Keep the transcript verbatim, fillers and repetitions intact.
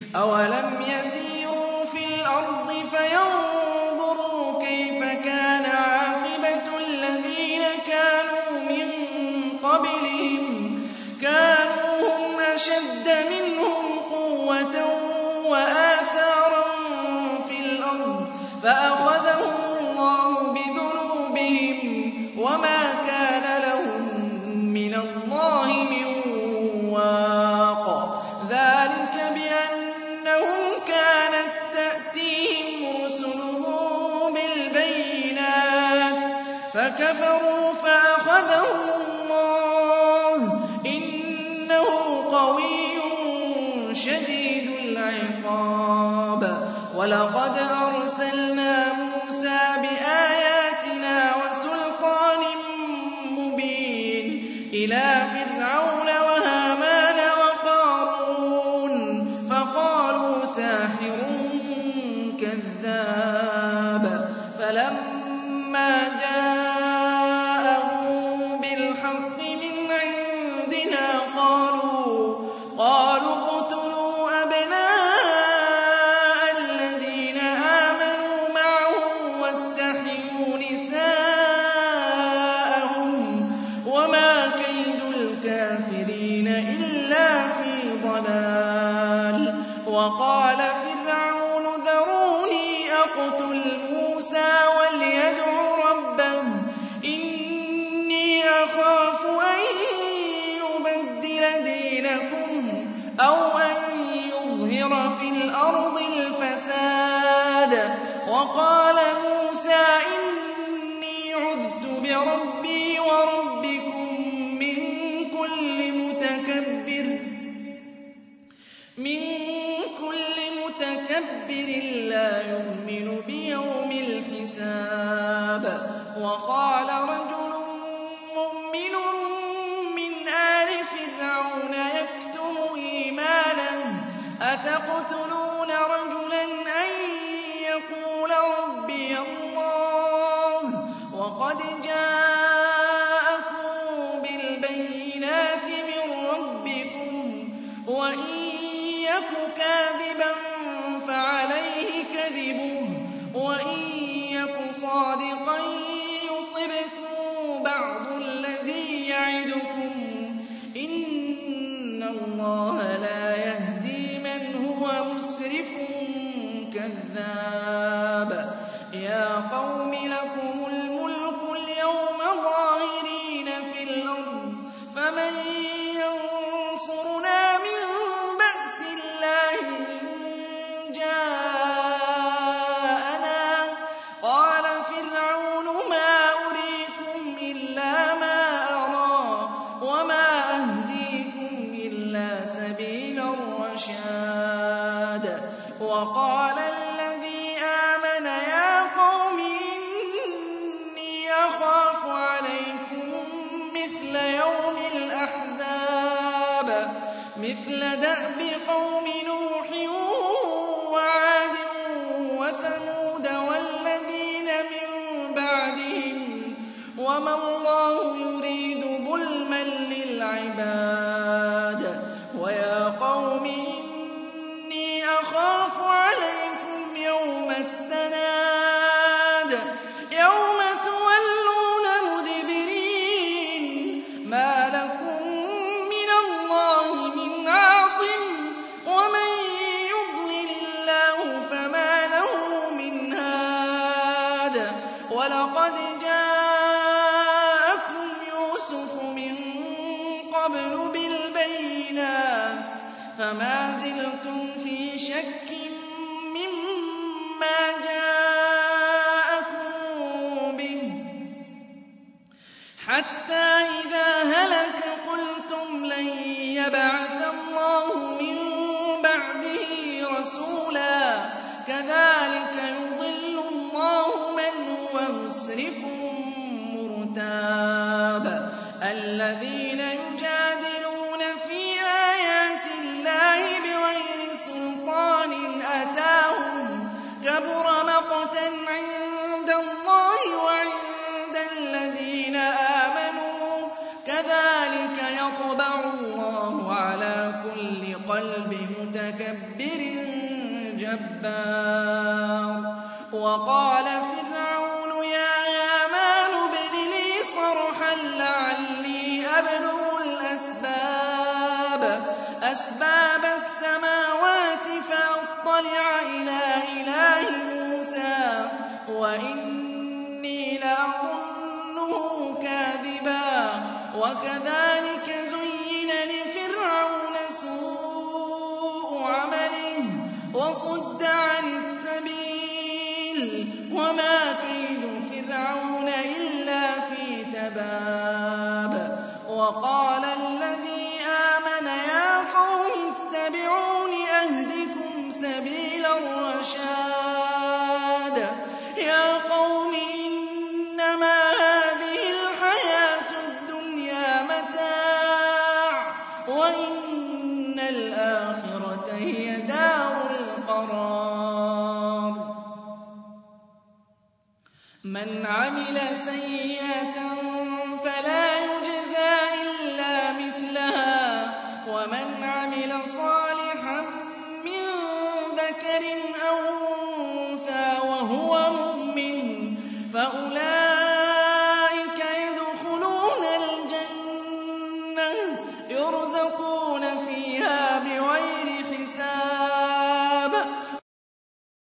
أَوَلَمْ يَسِيرُوا فِي الْأَرْضِ فَيَنظُرُوا كَيْفَ كَانَ عَاقِبَةُ الَّذِينَ كَانُوا مِن قَبْلِهِمْ كَانُوا هُمْ أَشَدَّ مِنْهُمْ قُوَّةً وَآثَارًا فِي الْأَرْضِ فَأَخَذَهُمُ اللَّهُ بِذُنُوبِهِمْ وَمَا كَانَ لَهُم مِّنَ اللَّهِ مِن وَاقٍ ذَٰلِكَ بِأَنَّهُمْ كَانَت تَّأْتِيهِمْ رُسُلُهُم بِالْبَيِّنَاتِ فَكَفَرُوا فَأَخَذَهُمُ اللَّهُ ۚ إِنَّهُ قَوِيٌّ شَدِيدُ الْعِقَابِ. وَلَقَدْ أَرْسَلْنَا مُوسَىٰ بِآيَاتِنَا وَسُلْطَانٍ مُّبِينٍ إِلَىٰ فِرْعَوْنَ وَهَامَانَ وَقَارُونَ فَقَالُوا سَاحِرٌ كَذَّابٌ. فَلَمَّا جَاءَهُم بِالْحَقِّ مِنْ عِندِنَا قَالُوا اقْتُلُوا أَبْنَاءَ الَّذِينَ آمَنُوا مَعَهُ وَاسْتَحْيُوا نِسَاءَهُمْ وَمَا كَيْدُ الْكَافِرِينَ إِلَّا فِي ضَلَالٍ. وَقَالَ فِرْعَوْنُ ذَرُونِي أَقْتُلْ مُوسَىٰ وَلْيَدْعُ رَبَّهُ إِنِّي أَخَافُ أَن يُبَدِّلَ دِينَكُمْ أَوْ أَن يُظْهِرَ فِي الْأَرْضِ الْفَسَادَ. وَقَالَ مُوسَىٰ إِنِّي عُذْتُ بِرَبِّي وَرَبِّكُم مِّن كُلِّ مُتَكَبِّرٍ لَّا يُؤْمِنُ بِيَوْمِ الْحِسَابِ. وَقَالَ رَجُلٌ مُّؤْمِنٌ مِّنْ آلِ فِرْعَوْنَ يَكْتُمُ إِيمَانَهُ أَتَقْتُلُونَ رَجُلًا أَن يَقُولَ رَبِّيَ اللَّهُ وَقَدْ جَاءَكُم بِالْبَيِّنَاتِ مِن رَّبِّكُمْ وَإِن يَكُ كَاذِبًا فَعَلَيْهِ كَذِبُهُ وَإِن يَكُ صَادِقًا يُصِبْكُم بَعْضُ الَّذِي يَعِدُكُمْ ۖ إِنَّ اللَّهَ لَا يَهْدِي مَنْ هُوَ مُسْرِفٌ كَذَّابٌ. يَا قَوْمِ لَكُمُ الْمُلْكُ الْيَوْمَ ظَاهِرِينَ فِي الْأَرْضِ فَمَن يَنصُرُنَا مِن بَأْسِ اللَّهِ إِن جَاءَنَا ۚ قَالَ فِرْعَوْنُ مَا أُرِيكُمْ إِلَّا مَا أَرَىٰ وَمَا أَهْدِيكُمْ إِلَّا سَبِيلَ الرَّشَادِ. وَقَالَ الَّذِي آمَنَ يَا قَوْمِ إِنِّي أَخَافُ عَلَيْكُم مِّثْلَ يَوْمِ الْأَحْزَابِ مِثْلَ دَأْبِ قَوْمِ نُوحٍ وَعَادٍ وَثَمُودَ وَالَّذِينَ مِن بَعْدِهِمْ ۚ وَمَا اللَّهُ يُرِيدُ ظُلْمًا لِّلْعِبَادِ. وَيَا قَوْمِ إِنِّي أَخَافُ عَلَيْكُمْ يَوْمَ التَّنَادِ يَوْمَ تُوَلُّونَ مُدْبِرِينَ مَا لَكُم مِّنَ اللَّهِ مِنْ عَاصِمٍ وَمَن يُضْلِلِ اللَّهُ فَمَا لَهُ مِنْ هَادٍ. وَلَقَدْ جَاءَكُمْ يُوسُفُ مِن قَبْلُ بِالْبَيِّنَاتِ فَمَا زِلْتُمْ فِي شَكٍّ مِّمَّا جَاءَكُم بِهِ حَتَّىٰ إِذَا هَلَكَ قُلْتُمْ لَن يَبْعَثَ اللَّهُ مِن بَعْدِهِ رَسُولًا ۚ كَذَٰلِكَ يُضِلُّ اللَّهُ مَنْ هُوَ مُسْرِفٌ مُّرْتَابٌ. الَّذِينَ يُجَادِلُونَ فِي آيَاتِ اللَّهِ بِغَيْرِ سُلْطَانٍ أَتَاهُمْ كَبُرَ مَقْتًا عِندَ اللَّهِ وَعِندَ الَّذِينَ آمَنُوا ۚ كَذَٰلِكَ يَطْبَعُ اللَّهُ عَلَىٰ كُلِّ قَلْبِ مُتَكَبِّرٍ مُتَكَبِّرٍ جَبَّارٍ وَقَالَ فِرْعَوْنُ يَا هَامَانُ ابْنِ لِي صَرْحًا لَّعَلِّي أَبْلُغُ الْأَسْبَابَ أَسْبَابَ السَّمَاوَاتِ فَأَطَّلِعَ إِلَىٰ إِلَٰهِ مُوسَىٰ وَإِنِّي لَأَظُنُّهُ كَاذِبًا وَكَذَٰلِكَ زُيِّنَ لِفِرْعَوْنَ سُوءُ عَمَلِهِ وَصُدَّ عَنِ السَّبِيلِ وَمَا كَيْدُ فِرْعَوْنَ إِلَّا فِي تَبَابٍ وَقَالَ الَّذِي آمَنَ يَا قَوْمِ اتَّبِعُونِ أَهْدِكُمْ سَبِيلَ الرَّشَادِ يَا قَوْمِ إِنَّمَا هَٰذِهِ الْحَيَاةُ الدُّنْيَا مَتَاعٌ وَإِنَّ الْآخِرَةَ هِيَ دَارُ الْقَرَارِ مَنْ عَمِلَ سَيِّئَةً فَلَا يُجْزَىٰ إِلَّا مِثْلَهَا وَمَنْ عَمِلَ صَالِحًا مِّن ذَكَرٍ أَوْ